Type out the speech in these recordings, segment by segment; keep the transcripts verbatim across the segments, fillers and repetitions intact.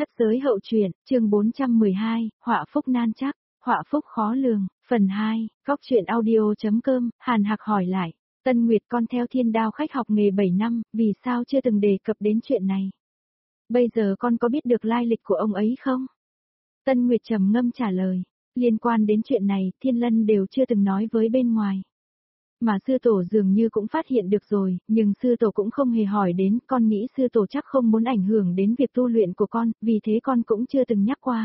Thất giới hậu truyện, chương bốn trăm mười hai, họa phúc nan chắc, họa phúc khó lường, phần hai, góc truyện audio.com, Hàn Hạc hỏi lại, Tân Nguyệt con theo Thiên Đao khách học nghề bảy năm, vì sao chưa từng đề cập đến chuyện này? Bây giờ con có biết được lai lịch của ông ấy không? Tân Nguyệt trầm ngâm trả lời, liên quan đến chuyện này, Thiên Lân đều chưa từng nói với bên ngoài. Mà sư tổ dường như cũng phát hiện được rồi, nhưng sư tổ cũng không hề hỏi đến, con nghĩ sư tổ chắc không muốn ảnh hưởng đến việc tu luyện của con, vì thế con cũng chưa từng nhắc qua.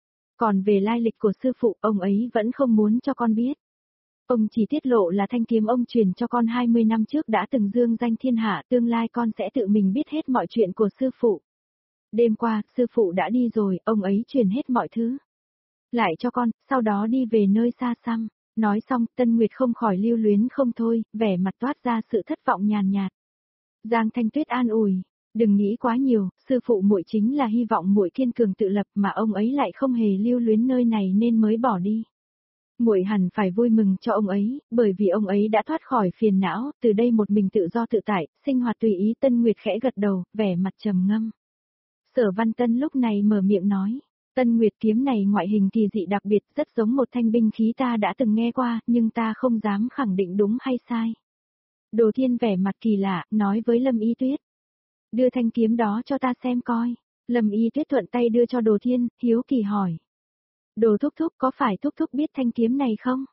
Còn về lai lịch của sư phụ, ông ấy vẫn không muốn cho con biết. Ông chỉ tiết lộ là thanh kiếm ông truyền cho con hai mươi năm trước đã từng dương danh thiên hạ, tương lai con sẽ tự mình biết hết mọi chuyện của sư phụ. Đêm qua, sư phụ đã đi rồi, ông ấy truyền hết mọi thứ lại cho con, sau đó đi về nơi xa xăm. Nói xong, Tân Nguyệt không khỏi lưu luyến không thôi, vẻ mặt toát ra sự thất vọng nhàn nhạt. Giang Thanh Tuyết an ủi, đừng nghĩ quá nhiều, sư phụ muội chính là hy vọng muội kiên cường tự lập mà ông ấy lại không hề lưu luyến nơi này nên mới bỏ đi. Muội hẳn phải vui mừng cho ông ấy, bởi vì ông ấy đã thoát khỏi phiền não, từ đây một mình tự do tự tại, sinh hoạt tùy ý. Tân Nguyệt khẽ gật đầu, vẻ mặt trầm ngâm. Sở Văn Tân lúc này mở miệng nói. Tân Nguyệt kiếm này ngoại hình kỳ dị đặc biệt, rất giống một thanh binh khí ta đã từng nghe qua, nhưng ta không dám khẳng định đúng hay sai. Đồ Thiên vẻ mặt kỳ lạ, nói với Lâm Y Tuyết. Đưa thanh kiếm đó cho ta xem coi. Lâm Y Tuyết thuận tay đưa cho Đồ Thiên, hiếu kỳ hỏi. Đồ thúc thúc có phải thúc thúc biết thanh kiếm này không?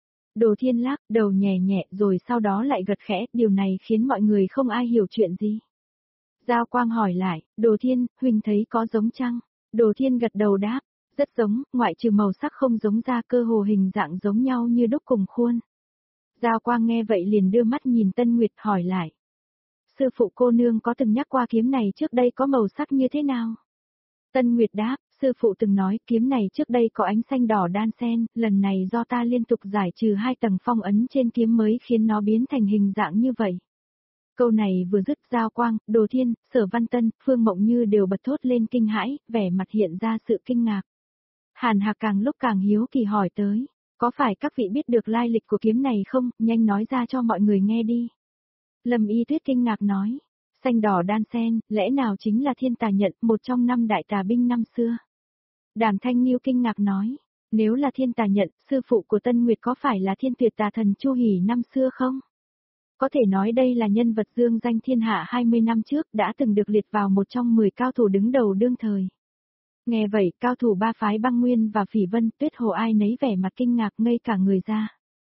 Đồ Thiên lắc đầu nhẹ nhẹ rồi sau đó lại gật khẽ, điều này khiến mọi người không ai hiểu chuyện gì. Giao Quang hỏi lại, Đồ Thiên, huynh thấy có giống chăng? Đồ Thiên gật đầu đáp, rất giống, ngoại trừ màu sắc không giống ra cơ hồ hình dạng giống nhau như đúc cùng khuôn. Giao Quang nghe vậy liền đưa mắt nhìn Tân Nguyệt hỏi lại. Sư phụ cô nương có từng nhắc qua kiếm này trước đây có màu sắc như thế nào? Tân Nguyệt đáp, sư phụ từng nói kiếm này trước đây có ánh xanh đỏ đan xen, lần này do ta liên tục giải trừ hai tầng phong ấn trên kiếm mới khiến nó biến thành hình dạng như vậy. Câu này vừa dứt, Giao Quang, Đồ Thiên, Sở Văn Tân, Phương Mộng Như đều bật thốt lên kinh hãi, vẻ mặt hiện ra sự kinh ngạc. Hàn Hạc càng lúc càng hiếu kỳ hỏi tới, có phải các vị biết được lai lịch của kiếm này không, nhanh nói ra cho mọi người nghe đi. Lâm Y Tuyết kinh ngạc nói, xanh đỏ đan xen, lẽ nào chính là Thiên Tà Nhận, một trong năm đại tà binh năm xưa. Đàm Thanh Nghiêu kinh ngạc nói, nếu là Thiên Tà Nhận, sư phụ của Tân Nguyệt có phải là Thiên Tuyệt Tà Thần Chu Hỉ năm xưa không? Có thể nói đây là nhân vật dương danh thiên hạ hai mươi năm trước đã từng được liệt vào một trong mười cao thủ đứng đầu đương thời. Nghe vậy, cao thủ ba phái Băng Nguyên và Phỉ Vân, Tuyết Hồ ai nấy vẻ mặt kinh ngạc ngây cả người ra.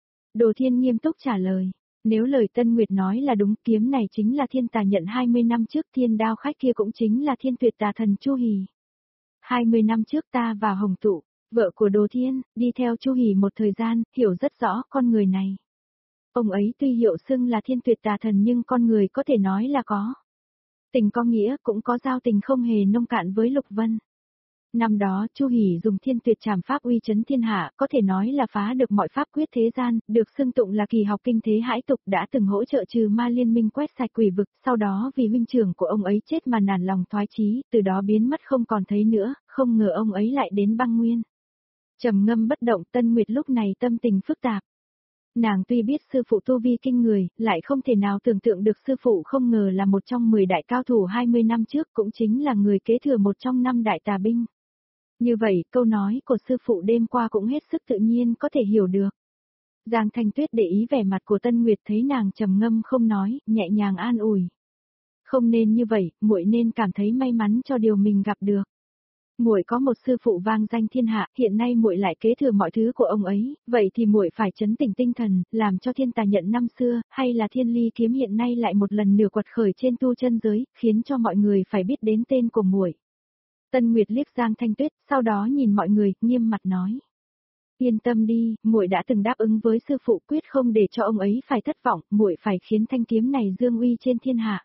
Đồ Thiên nghiêm túc trả lời, nếu lời Tân Nguyệt nói là đúng, kiếm này chính là Thiên Tà Nhận hai mươi năm trước, Thiên Đao khách kia cũng chính là Thiên Tuyệt Tà Thần Chu Hỉ. hai mươi năm trước ta và Hồng Tụ, vợ của Đồ Thiên, đi theo Chu Hỉ một thời gian, hiểu rất rõ con người này. Ông ấy tuy hiệu xưng là Thiên Tuyệt Tà Thần nhưng con người có thể nói là có tình có nghĩa, cũng có giao tình không hề nông cạn với Lục Vân. Năm đó, Chu Hỉ dùng Thiên Tuyệt Trảm pháp uy chấn thiên hạ, có thể nói là phá được mọi pháp quyết thế gian, được xưng tụng là kỳ học kinh thế hãi tục, đã từng hỗ trợ trừ ma liên minh quét sạch quỷ vực, sau đó vì huynh trưởng của ông ấy chết mà nản lòng thoái chí, từ đó biến mất không còn thấy nữa, không ngờ ông ấy lại đến Băng Nguyên. Trầm ngâm bất động, Tân Nguyệt lúc này tâm tình phức tạp. Nàng tuy biết sư phụ tu vi kinh người, lại không thể nào tưởng tượng được sư phụ không ngờ là một trong mười đại cao thủ hai mươi năm trước, cũng chính là người kế thừa một trong năm đại tà binh. Như vậy, câu nói của sư phụ đêm qua cũng hết sức tự nhiên có thể hiểu được. Giang Thanh Tuyết để ý vẻ mặt của Tân Nguyệt, thấy nàng trầm ngâm không nói, nhẹ nhàng an ủi. Không nên như vậy, muội nên cảm thấy may mắn cho điều mình gặp được. Muội có một sư phụ vang danh thiên hạ, hiện nay muội lại kế thừa mọi thứ của ông ấy, vậy thì muội phải trấn tĩnh tinh thần, làm cho Thiên Tà Nhận năm xưa, hay là Thiên Ly kiếm hiện nay lại một lần nữa quật khởi trên tu chân giới, khiến cho mọi người phải biết đến tên của muội. Tân Nguyệt liếc Giang Thanh Tuyết, sau đó nhìn mọi người, nghiêm mặt nói: Yên tâm đi, muội đã từng đáp ứng với sư phụ, quyết không để cho ông ấy phải thất vọng, muội phải khiến thanh kiếm này dương uy trên thiên hạ.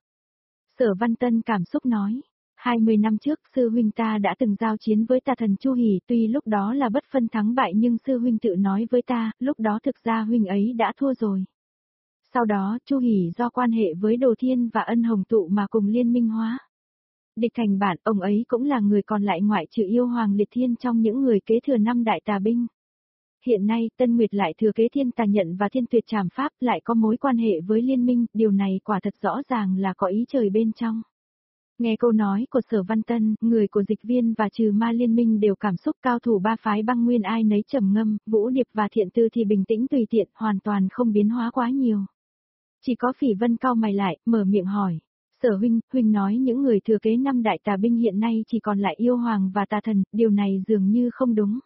Sở Văn Tân cảm xúc nói: hai mươi năm trước, sư huynh ta đã từng giao chiến với tà thần Chu Hỉ, tuy lúc đó là bất phân thắng bại nhưng sư huynh tự nói với ta, lúc đó thực ra huynh ấy đã thua rồi. Sau đó, Chu Hỉ do quan hệ với Đồ Thiên và Ân Hồng Tụ mà cùng liên minh hóa địch thành bạn, ông ấy cũng là người còn lại ngoại trừ Yêu Hoàng Liệt Thiên trong những người kế thừa năm đại tà binh. Hiện nay, Tân Nguyệt lại thừa kế Thiên Tà Nhận và Thiên Tuyệt Trảm pháp, lại có mối quan hệ với liên minh, điều này quả thật rõ ràng là có ý trời bên trong. Nghe câu nói của Sở Văn Tân, người của Dịch Viên và Trừ Ma Liên Minh đều cảm xúc, cao thủ ba phái băng nguyên ai nấy trầm ngâm, Vũ Điệp và Thiện Tư thì bình tĩnh tùy tiện, hoàn toàn không biến hóa quá nhiều. Chỉ có Phỉ Vân cau mày lại, mở miệng hỏi. Sở huynh, huynh nói những người thừa kế năm đại tà binh hiện nay chỉ còn lại yêu hoàng và tà thần, điều này dường như không đúng.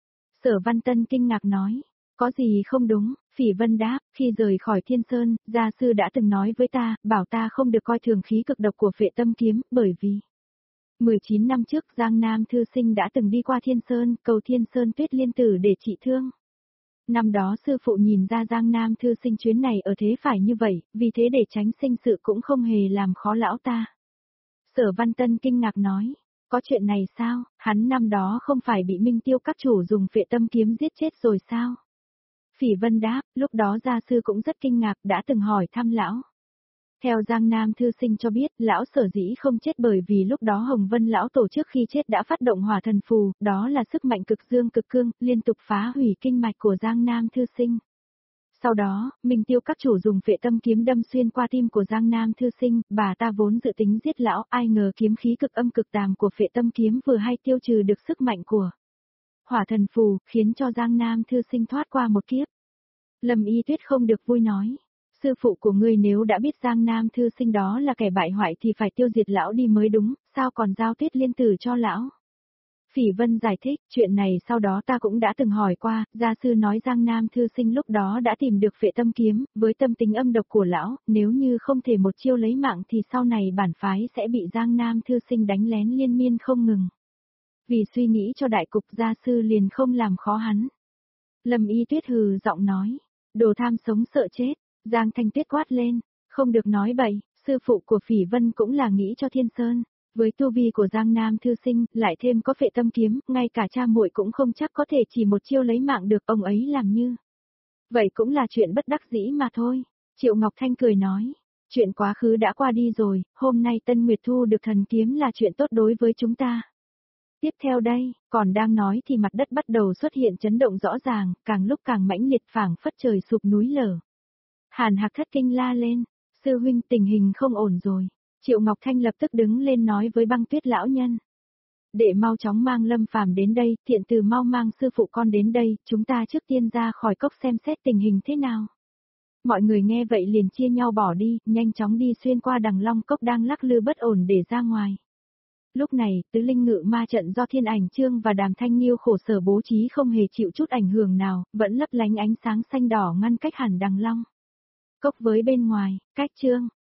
Sở Văn Tân kinh ngạc nói. Có gì không đúng? Phỉ Vân đáp, khi rời khỏi Thiên Sơn, gia sư đã từng nói với ta, bảo ta không được coi thường khí cực độc của Phệ Tâm Kiếm, bởi vì mười chín năm trước Giang Nam Thư Sinh đã từng đi qua Thiên Sơn, cầu Thiên Sơn Tuyết Liên Tử để trị thương. Năm đó sư phụ nhìn ra Giang Nam Thư Sinh chuyến này ở thế phải như vậy, vì thế để tránh sinh sự cũng không hề làm khó lão ta. Sở Văn Tân kinh ngạc nói, có chuyện này sao, hắn năm đó không phải bị Minh Tiêu các chủ dùng Phệ Tâm Kiếm giết chết rồi sao? Phỉ Vân đáp, lúc đó gia sư cũng rất kinh ngạc, đã từng hỏi thăm lão. Theo Giang Nam Thư Sinh cho biết, lão sở dĩ không chết bởi vì lúc đó Hồng Vân lão tổ trước khi chết đã phát động hỏa thần phù, đó là sức mạnh cực dương cực cương, liên tục phá hủy kinh mạch của Giang Nam Thư Sinh. Sau đó, Minh Tiêu các chủ dùng Phệ Tâm Kiếm đâm xuyên qua tim của Giang Nam Thư Sinh, bà ta vốn dự tính giết lão, ai ngờ kiếm khí cực âm cực tàm của Phệ Tâm Kiếm vừa hay tiêu trừ được sức mạnh của hỏa thần phù, khiến cho Giang Nam Thư Sinh thoát qua một kiếp. Lâm Y Tuyết không được vui nói, sư phụ của ngươi nếu đã biết Giang Nam Thư Sinh đó là kẻ bại hoại thì phải tiêu diệt lão đi mới đúng, sao còn giao Tuyết Liên Tử cho lão? Phỉ Vân giải thích, chuyện này sau đó ta cũng đã từng hỏi qua, gia sư nói Giang Nam Thư Sinh lúc đó đã tìm được Phệ Tâm Kiếm, với tâm tính âm độc của lão, nếu như không thể một chiêu lấy mạng thì sau này bản phái sẽ bị Giang Nam Thư Sinh đánh lén liên miên không ngừng. Vì suy nghĩ cho đại cục gia sư liền không làm khó hắn. Lâm Y Tuyết hừ giọng nói, đồ tham sống sợ chết, Giang Thanh Tuyết quát lên, không được nói bậy, sư phụ của Phỉ Vân cũng là nghĩ cho Thiên Sơn, với tu vi của Giang Nam Thư Sinh, lại thêm có Phệ Tâm Kiếm, ngay cả cha muội cũng không chắc có thể chỉ một chiêu lấy mạng được, ông ấy làm như vậy cũng là chuyện bất đắc dĩ mà thôi. Triệu Ngọc Thanh cười nói, chuyện quá khứ đã qua đi rồi, hôm nay Tân Nguyệt thu được thần kiếm là chuyện tốt đối với chúng ta. Tiếp theo đây, còn đang nói thì mặt đất bắt đầu xuất hiện chấn động rõ ràng, càng lúc càng mãnh liệt, phảng phất trời sụp núi lở. Hàn Hạc thất kinh la lên, sư huynh tình hình không ổn rồi. Triệu Ngọc Thanh lập tức đứng lên nói với Băng Tuyết lão nhân. Để mau chóng mang Lâm Phàm đến đây, Thiện Từ mau mang sư phụ con đến đây, chúng ta trước tiên ra khỏi cốc xem xét tình hình thế nào. Mọi người nghe vậy liền chia nhau bỏ đi, nhanh chóng đi xuyên qua đằng long cốc đang lắc lư bất ổn để ra ngoài. Lúc này, tứ linh ngự ma trận do Thiên Ảnh Trương và Đàm Thanh Nghiêu khổ sở bố trí không hề chịu chút ảnh hưởng nào, vẫn lấp lánh ánh sáng xanh đỏ ngăn cách hẳn đằng long cốc với bên ngoài, cách Trương.